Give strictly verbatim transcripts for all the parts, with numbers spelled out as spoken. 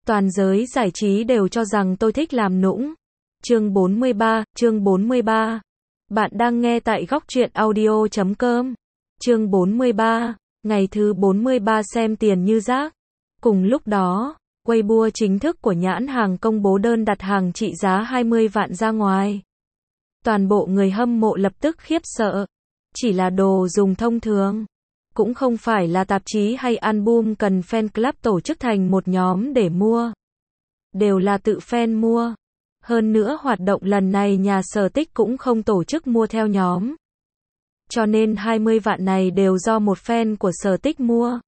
Toàn giới giải trí đều cho rằng tôi thích làm nũng. Chương bốn mươi ba, chương bốn mươi ba. Bạn đang nghe tại góc truyện audio chấm com. Chương bốn mươi ba, ngày thứ bốn mươi ba xem tiền như rác. Cùng lúc đó, Weibo chính thức của nhãn hàng công bố đơn đặt hàng trị giá hai mươi vạn ra ngoài. Toàn bộ người hâm mộ lập tức khiếp sợ. Chỉ là đồ dùng thông thường. Cũng không phải là tạp chí hay album cần fan club tổ chức thành một nhóm để mua. Đều là tự fan mua. Hơn nữa hoạt động lần này nhà sở tích cũng không tổ chức mua theo nhóm. Cho nên hai mươi vạn này đều do một fan của sở tích mua.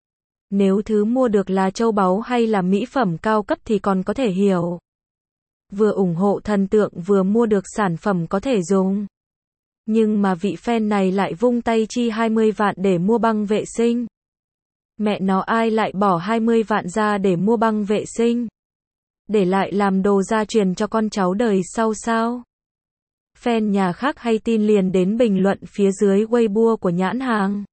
Nếu thứ mua được là châu báu hay là mỹ phẩm cao cấp thì còn có thể hiểu. Vừa ủng hộ thần tượng vừa mua được sản phẩm có thể dùng. Nhưng mà vị fan này lại vung tay chi hai mươi vạn để mua băng vệ sinh. Mẹ nó ai lại bỏ hai mươi vạn ra để mua băng vệ sinh? Để lại làm đồ gia truyền cho con cháu đời sau sao? Fan nhà khác hay tin liền đến bình luận phía dưới Weibo của nhãn hàng.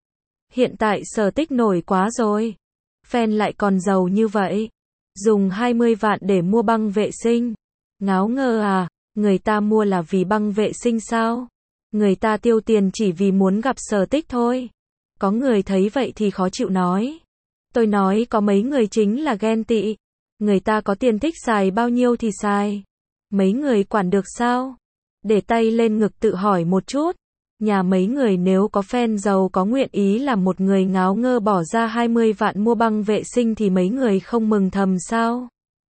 Hiện tại sở tích nổi quá rồi. Fan lại còn giàu như vậy. Dùng hai mươi vạn để mua băng vệ sinh. Ngáo ngơ à, người ta mua là vì băng vệ sinh sao? Người ta tiêu tiền chỉ vì muốn gặp sở tích thôi. Có người thấy vậy thì khó chịu nói. Tôi nói có mấy người chính là ghen tị. Người ta có tiền thích xài bao nhiêu thì xài. Mấy người quản được sao? Để tay lên ngực tự hỏi một chút. Nhà mấy người nếu có fan giàu có nguyện ý là một người ngáo ngơ bỏ ra hai mươi vạn mua băng vệ sinh thì mấy người không mừng thầm sao?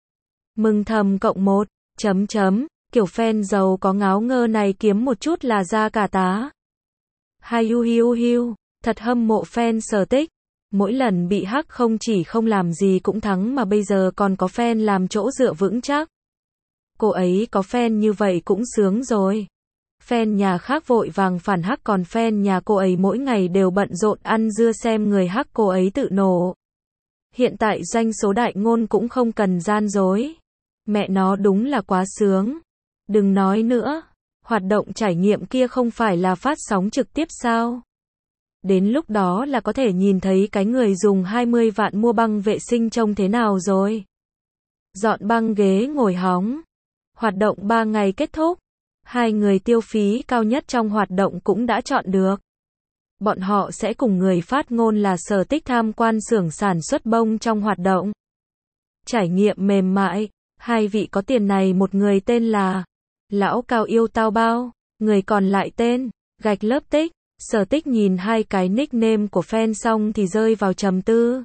Mừng thầm cộng một, chấm chấm. Kiểu fan giàu có ngáo ngơ này kiếm một chút là ra cả tá. Hai hu hu hu, thật hâm mộ fan sở tích. Mỗi lần bị hack không chỉ không làm gì cũng thắng mà bây giờ còn có fan làm chỗ dựa vững chắc. Cô ấy có fan như vậy cũng sướng rồi. Fan nhà khác vội vàng phản hack còn fan nhà cô ấy mỗi ngày đều bận rộn ăn dưa xem người hack cô ấy tự nổ. Hiện tại doanh số đại ngôn cũng không cần gian dối. Mẹ nó đúng là quá sướng. Đừng nói nữa, hoạt động trải nghiệm kia không phải là phát sóng trực tiếp sao? Đến lúc đó là có thể nhìn thấy cái người dùng hai mươi vạn mua băng vệ sinh trông thế nào rồi. Dọn băng ghế ngồi hóng. Hoạt động ba ngày kết thúc. Hai người tiêu phí cao nhất trong hoạt động cũng đã chọn được. Bọn họ sẽ cùng người phát ngôn là sở tích tham quan xưởng sản xuất bông trong hoạt động. Trải nghiệm mềm mại. Hai vị có tiền này một người tên là Lão Cao Yêu Tao Bao, người còn lại tên Gạch Lớp Tích. Sở tích nhìn hai cái nickname của fan xong thì rơi vào trầm tư.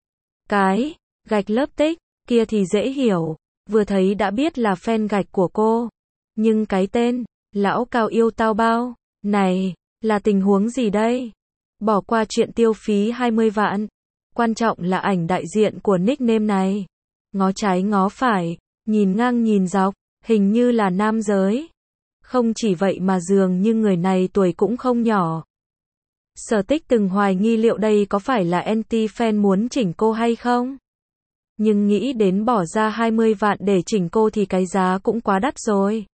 Cái Gạch Lớp Tích kia thì dễ hiểu, vừa thấy đã biết là fan gạch của cô. Nhưng cái tên Lão Cao Yêu Tao Bao này là tình huống gì đây? Bỏ qua chuyện tiêu phí hai mươi vạn, quan trọng là ảnh đại diện của nickname này. Ngó trái ngó phải, nhìn ngang nhìn dọc, hình như là nam giới. Không chỉ vậy mà dường như người này tuổi cũng không nhỏ. Sở tích từng hoài nghi liệu đây có phải là anti-fan muốn chỉnh cô hay không? Nhưng nghĩ đến bỏ ra hai mươi vạn để chỉnh cô thì cái giá cũng quá đắt rồi.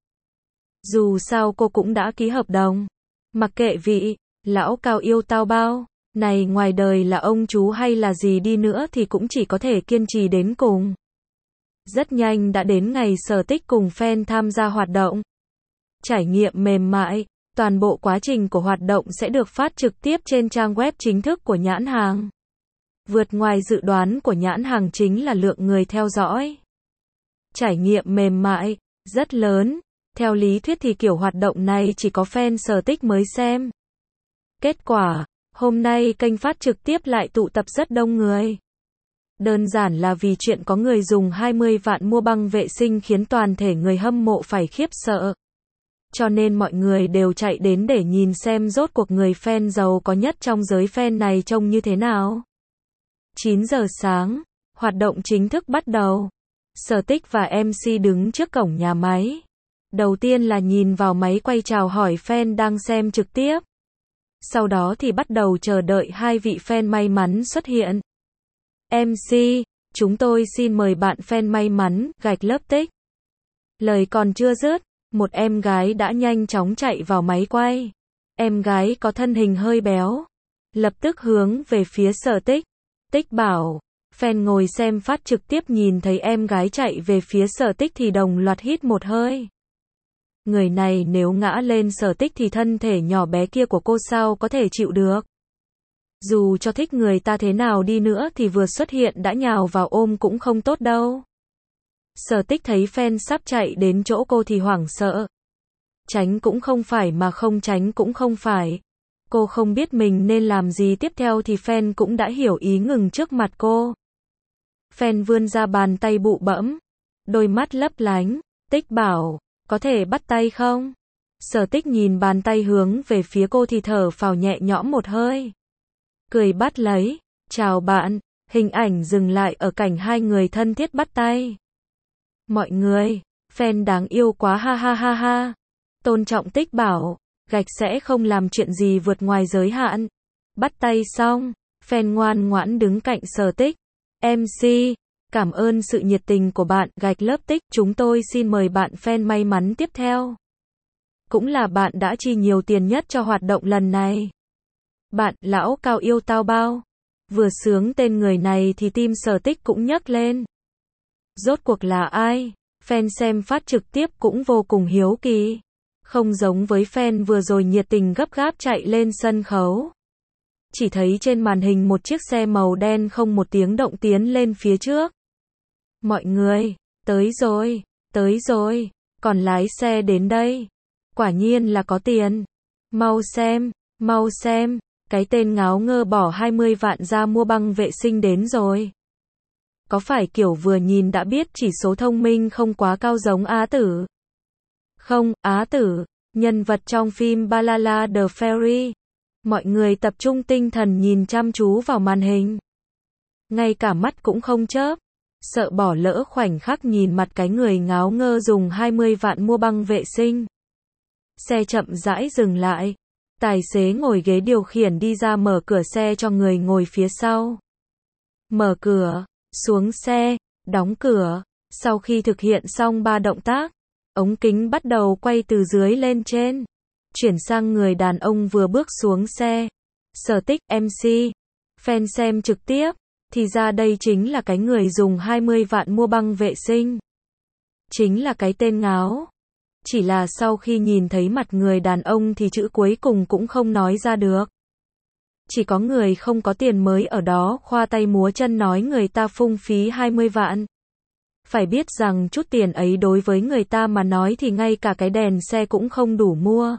Dù sao cô cũng đã ký hợp đồng. Mặc kệ vị Lão Cao Yêu Tao Bao này ngoài đời là ông chú hay là gì đi nữa thì cũng chỉ có thể kiên trì đến cùng. Rất nhanh đã đến ngày sở tích cùng fan tham gia hoạt động. Trải nghiệm mềm mại, toàn bộ quá trình của hoạt động sẽ được phát trực tiếp trên trang web chính thức của nhãn hàng. Vượt ngoài dự đoán của nhãn hàng chính là lượng người theo dõi. Trải nghiệm mềm mại, rất lớn. Theo lý thuyết thì kiểu hoạt động này chỉ có fan sở tích mới xem. Kết quả, hôm nay kênh phát trực tiếp lại tụ tập rất đông người. Đơn giản là vì chuyện có người dùng hai mươi vạn mua băng vệ sinh khiến toàn thể người hâm mộ phải khiếp sợ. Cho nên mọi người đều chạy đến để nhìn xem rốt cuộc người fan giàu có nhất trong giới fan này trông như thế nào. chín giờ sáng, hoạt động chính thức bắt đầu. Sở tích và em xê đứng trước cổng nhà máy. Đầu tiên là nhìn vào máy quay chào hỏi fan đang xem trực tiếp. Sau đó thì bắt đầu chờ đợi hai vị fan may mắn xuất hiện. em xê, chúng tôi xin mời bạn fan may mắn, Gạch Lớp Tích. Lời còn chưa dứt, một em gái đã nhanh chóng chạy vào máy quay. Em gái có thân hình hơi béo. Lập tức hướng về phía sở tích. Tích bảo, Fan ngồi xem phát trực tiếp nhìn thấy em gái chạy về phía Sở Tích thì đồng loạt hít một hơi. Người này nếu ngã lên Sở Tích thì thân thể nhỏ bé kia của cô sao có thể chịu được. Dù cho thích người ta thế nào đi nữa thì vừa xuất hiện đã nhào vào ôm cũng không tốt đâu. Sở Tích thấy fan sắp chạy đến chỗ cô thì hoảng sợ. Tránh cũng không phải mà không tránh cũng không phải. Cô không biết mình nên làm gì tiếp theo thì fan cũng đã hiểu ý ngừng trước mặt cô. Fan vươn ra bàn tay bụ bẫm, đôi mắt lấp lánh, Tích bảo, có thể bắt tay không? Sở Tích nhìn bàn tay hướng về phía cô thì thở phào nhẹ nhõm một hơi. Cười bắt lấy, chào bạn, hình ảnh dừng lại ở cảnh hai người thân thiết bắt tay. Mọi người, fan đáng yêu quá ha ha ha ha. Tôn Trọng Tích bảo, gạch sẽ không làm chuyện gì vượt ngoài giới hạn. Bắt tay xong, fan ngoan ngoãn đứng cạnh Sở Tích. em xê, cảm ơn sự nhiệt tình của bạn, gạch lớp Tích, chúng tôi xin mời bạn fan may mắn tiếp theo. Cũng là bạn đã chi nhiều tiền nhất cho hoạt động lần này. Bạn, lão Cao yêu tao bao. Vừa sướng tên người này thì tim Sở Tích cũng nhấc lên. Rốt cuộc là ai? Fan xem phát trực tiếp cũng vô cùng hiếu kỳ. Không giống với fan vừa rồi nhiệt tình gấp gáp chạy lên sân khấu. Chỉ thấy trên màn hình một chiếc xe màu đen không một tiếng động tiến lên phía trước. Mọi người, tới rồi, tới rồi, còn lái xe đến đây. Quả nhiên là có tiền. Mau xem, mau xem, cái tên ngáo ngơ bỏ hai mươi vạn ra mua băng vệ sinh đến rồi. Có phải kiểu vừa nhìn đã biết chỉ số thông minh không quá cao giống Á Tử? Không, Á Tử, nhân vật trong phim Balala The Fairy. Mọi người tập trung tinh thần nhìn chăm chú vào màn hình. Ngay cả mắt cũng không chớp. Sợ bỏ lỡ khoảnh khắc nhìn mặt cái người ngáo ngơ dùng hai mươi vạn mua băng vệ sinh. Xe chậm rãi dừng lại. Tài xế ngồi ghế điều khiển đi ra mở cửa xe cho người ngồi phía sau. Mở cửa, xuống xe, đóng cửa. Sau khi thực hiện xong ba động tác, ống kính bắt đầu quay từ dưới lên trên. Chuyển sang người đàn ông vừa bước xuống xe. Sở Tích, em xê. Fan xem trực tiếp. Thì ra đây chính là cái người dùng hai mươi vạn mua băng vệ sinh. Chính là cái tên ngáo. Chỉ là sau khi nhìn thấy mặt người đàn ông thì chữ cuối cùng cũng không nói ra được. Chỉ có người không có tiền mới ở đó khoa tay múa chân nói người ta phung phí hai mươi vạn. Phải biết rằng chút tiền ấy đối với người ta mà nói thì ngay cả cái đèn xe cũng không đủ mua.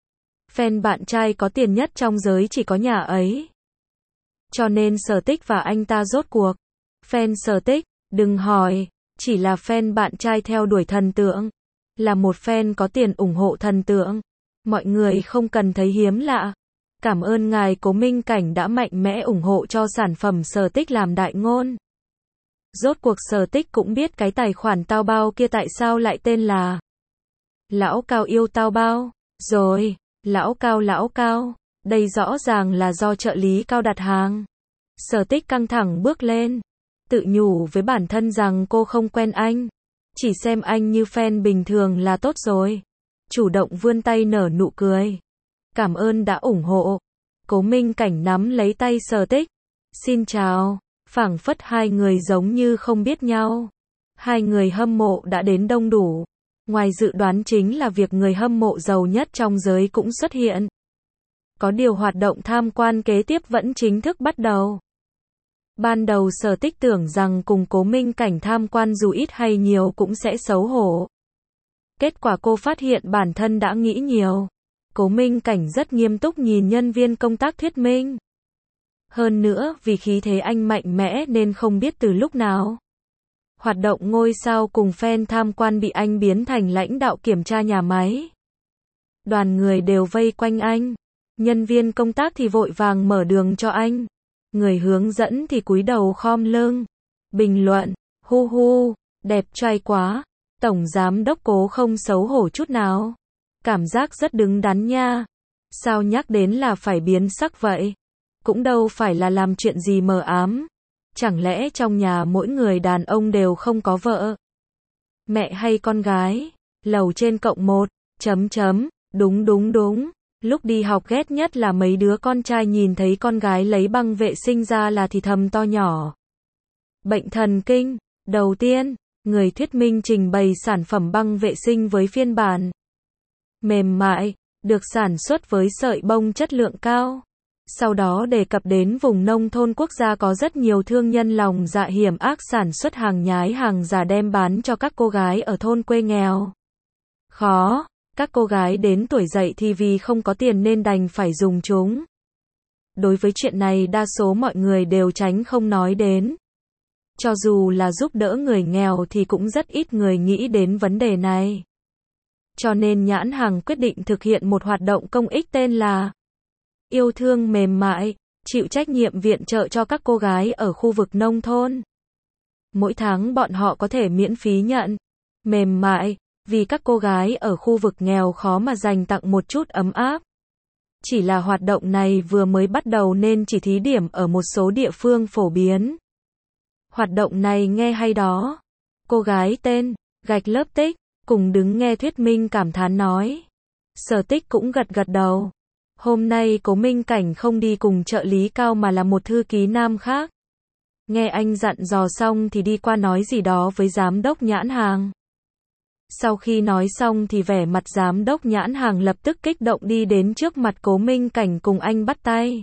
Fan bạn trai có tiền nhất trong giới chỉ có nhà ấy. Cho nên Sở Tích và anh ta rốt cuộc. Fan Sở Tích, đừng hỏi, chỉ là fan bạn trai theo đuổi thần tượng. Là một fan có tiền ủng hộ thần tượng. Mọi người không cần thấy hiếm lạ. Cảm ơn ngài Cố Minh Cảnh đã mạnh mẽ ủng hộ cho sản phẩm Sở Tích làm đại ngôn. Rốt cuộc Sở Tích cũng biết cái tài khoản tao bao kia tại sao lại tên là Lão Cao yêu tao bao. Rồi, Lão Cao Lão Cao. Đây rõ ràng là do trợ lý Cao đặt hàng. Sở Tích căng thẳng bước lên. Tự nhủ với bản thân rằng cô không quen anh. Chỉ xem anh như fan bình thường là tốt rồi. Chủ động vươn tay nở nụ cười. Cảm ơn đã ủng hộ. Cố Minh Cảnh nắm lấy tay Sở Tích. Xin chào. Phảng phất hai người giống như không biết nhau. Hai người hâm mộ đã đến đông đủ. Ngoài dự đoán chính là việc người hâm mộ giàu nhất trong giới cũng xuất hiện. Có điều hoạt động tham quan kế tiếp vẫn chính thức bắt đầu. Ban đầu Sở Tích tưởng rằng cùng Cố Minh Cảnh tham quan dù ít hay nhiều cũng sẽ xấu hổ. Kết quả cô phát hiện bản thân đã nghĩ nhiều. Cố Minh Cảnh rất nghiêm túc nhìn nhân viên công tác thuyết minh. Hơn nữa vì khí thế anh mạnh mẽ nên không biết từ lúc nào. Hoạt động ngôi sao cùng fan tham quan bị anh biến thành lãnh đạo kiểm tra nhà máy. Đoàn người đều vây quanh anh. Nhân viên công tác thì vội vàng mở đường cho anh. Người hướng dẫn thì cúi đầu khom lưng. Bình luận, hu hu, đẹp trai quá. Tổng giám đốc Cố không xấu hổ chút nào. Cảm giác rất đứng đắn nha. Sao nhắc đến là phải biến sắc vậy? Cũng đâu phải là làm chuyện gì mờ ám. Chẳng lẽ trong nhà mỗi người đàn ông đều không có vợ? Mẹ hay con gái? Lầu trên cộng một, chấm chấm, đúng đúng đúng. Lúc đi học ghét nhất là mấy đứa con trai nhìn thấy con gái lấy băng vệ sinh ra là thì thầm to nhỏ. Bệnh thần kinh. Đầu tiên, người thuyết minh trình bày sản phẩm băng vệ sinh với phiên bản mềm mại, được sản xuất với sợi bông chất lượng cao. Sau đó đề cập đến vùng nông thôn quốc gia có rất nhiều thương nhân lòng dạ hiểm ác sản xuất hàng nhái hàng giả đem bán cho các cô gái ở thôn quê nghèo khó. Các cô gái đến tuổi dậy thì vì không có tiền nên đành phải dùng chúng. Đối với chuyện này đa số mọi người đều tránh không nói đến. Cho dù là giúp đỡ người nghèo thì cũng rất ít người nghĩ đến vấn đề này. Cho nên nhãn hàng quyết định thực hiện một hoạt động công ích tên là Yêu thương mềm mại, chịu trách nhiệm viện trợ cho các cô gái ở khu vực nông thôn. Mỗi tháng bọn họ có thể miễn phí nhận mềm mại, vì các cô gái ở khu vực nghèo khó mà dành tặng một chút ấm áp. Chỉ là hoạt động này vừa mới bắt đầu nên chỉ thí điểm ở một số địa phương phổ biến. Hoạt động này nghe hay đó. Cô gái tên Gạch Lớp Tích cùng đứng nghe thuyết minh cảm thán nói. Sở Tích cũng gật gật đầu. Hôm nay Cố Minh Cảnh không đi cùng trợ lý Cao mà là một thư ký nam khác. Nghe anh dặn dò xong thì đi qua nói gì đó với giám đốc nhãn hàng. Sau khi nói xong thì vẻ mặt giám đốc nhãn hàng lập tức kích động đi đến trước mặt Cố Minh Cảnh cùng anh bắt tay.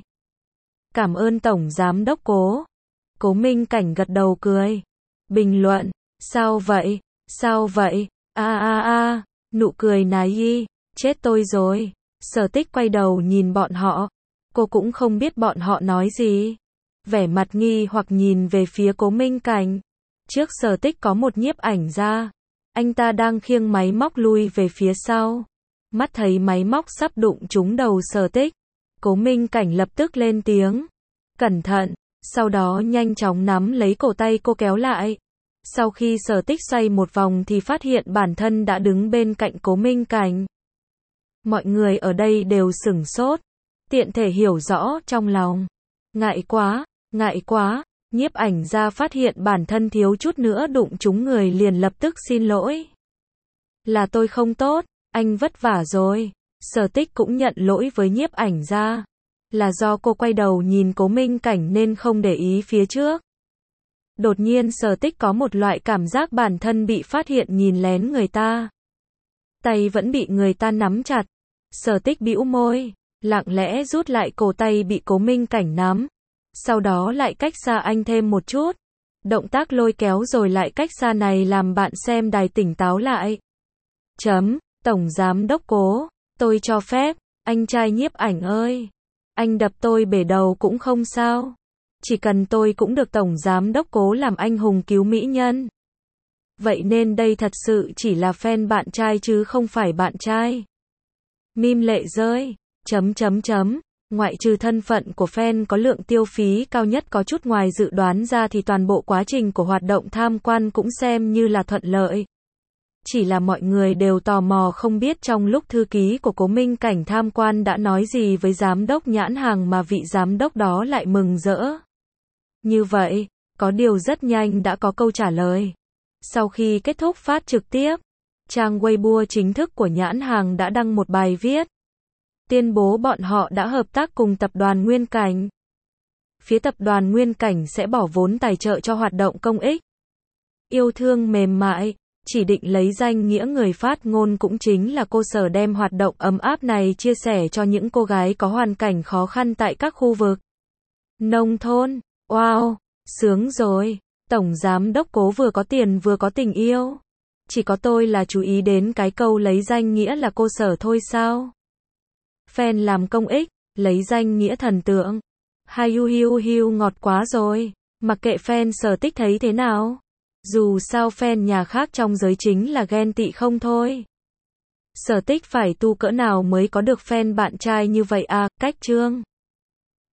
Cảm ơn Tổng Giám đốc Cố. Cố Minh Cảnh gật đầu cười. Bình luận. Sao vậy? Sao vậy? A a a, nụ cười naive. Chết tôi rồi. Sở Tích quay đầu nhìn bọn họ. Cô cũng không biết bọn họ nói gì. Vẻ mặt nghi hoặc nhìn về phía Cố Minh Cảnh. Trước Sở Tích có một nhiếp ảnh gia. Anh ta đang khiêng máy móc lui về phía sau. Mắt thấy máy móc sắp đụng trúng đầu Sở Tích. Cố Minh Cảnh lập tức lên tiếng. Cẩn thận. Sau đó nhanh chóng nắm lấy cổ tay cô kéo lại. Sau khi Sở Tích xoay một vòng thì phát hiện bản thân đã đứng bên cạnh Cố Minh Cảnh. Mọi người ở đây đều sửng sốt. Tiện thể hiểu rõ trong lòng. Ngại quá, ngại quá. Nhiếp ảnh gia phát hiện bản thân thiếu chút nữa đụng trúng người liền lập tức xin lỗi. Là tôi không tốt, anh vất vả rồi. Sở Tích cũng nhận lỗi với nhiếp ảnh gia. Là do cô quay đầu nhìn Cố Minh Cảnh nên không để ý phía trước. Đột nhiên Sở Tích có một loại cảm giác bản thân bị phát hiện nhìn lén người ta. Tay vẫn bị người ta nắm chặt. Sở Tích bĩu môi, lặng lẽ rút lại cổ tay bị Cố Minh Cảnh nắm. Sau đó lại cách xa anh thêm một chút. Động tác lôi kéo rồi lại cách xa này làm bạn xem đài tỉnh táo lại. Chấm, Tổng Giám đốc Cố, tôi cho phép, anh trai nhiếp ảnh ơi. Anh đập tôi bể đầu cũng không sao. Chỉ cần tôi cũng được Tổng Giám đốc Cố làm anh hùng cứu mỹ nhân. Vậy nên đây thật sự chỉ là fan bạn trai chứ không phải bạn trai. Mím lệ rơi, chấm chấm chấm. Ngoại trừ thân phận của fan có lượng tiêu phí cao nhất có chút ngoài dự đoán ra thì toàn bộ quá trình của hoạt động tham quan cũng xem như là thuận lợi. Chỉ là mọi người đều tò mò không biết trong lúc thư ký của Cố Minh Cảnh tham quan đã nói gì với giám đốc nhãn hàng mà vị giám đốc đó lại mừng rỡ. Như vậy, có điều rất nhanh đã có câu trả lời. Sau khi kết thúc phát trực tiếp, trang Weibo chính thức của nhãn hàng đã đăng một bài viết. Tuyên bố bọn họ đã hợp tác cùng tập đoàn Nguyên Cảnh. Phía tập đoàn Nguyên Cảnh sẽ bỏ vốn tài trợ cho hoạt động công ích. Yêu thương mềm mại, chỉ định lấy danh nghĩa người phát ngôn cũng chính là cô Sở đem hoạt động ấm áp này chia sẻ cho những cô gái có hoàn cảnh khó khăn tại các khu vực nông thôn. Wow, sướng rồi. Tổng Giám đốc Cố vừa có tiền vừa có tình yêu. Chỉ có tôi là chú ý đến cái câu lấy danh nghĩa là cô Sở thôi sao? Fan làm công ích, lấy danh nghĩa thần tượng. Hiu hiu hiu ngọt quá rồi. Mặc kệ fan Sở Tích thấy thế nào. Dù sao fan nhà khác trong giới chính là ghen tị không thôi. Sở Tích phải tu cỡ nào mới có được fan bạn trai như vậy à, cách chương.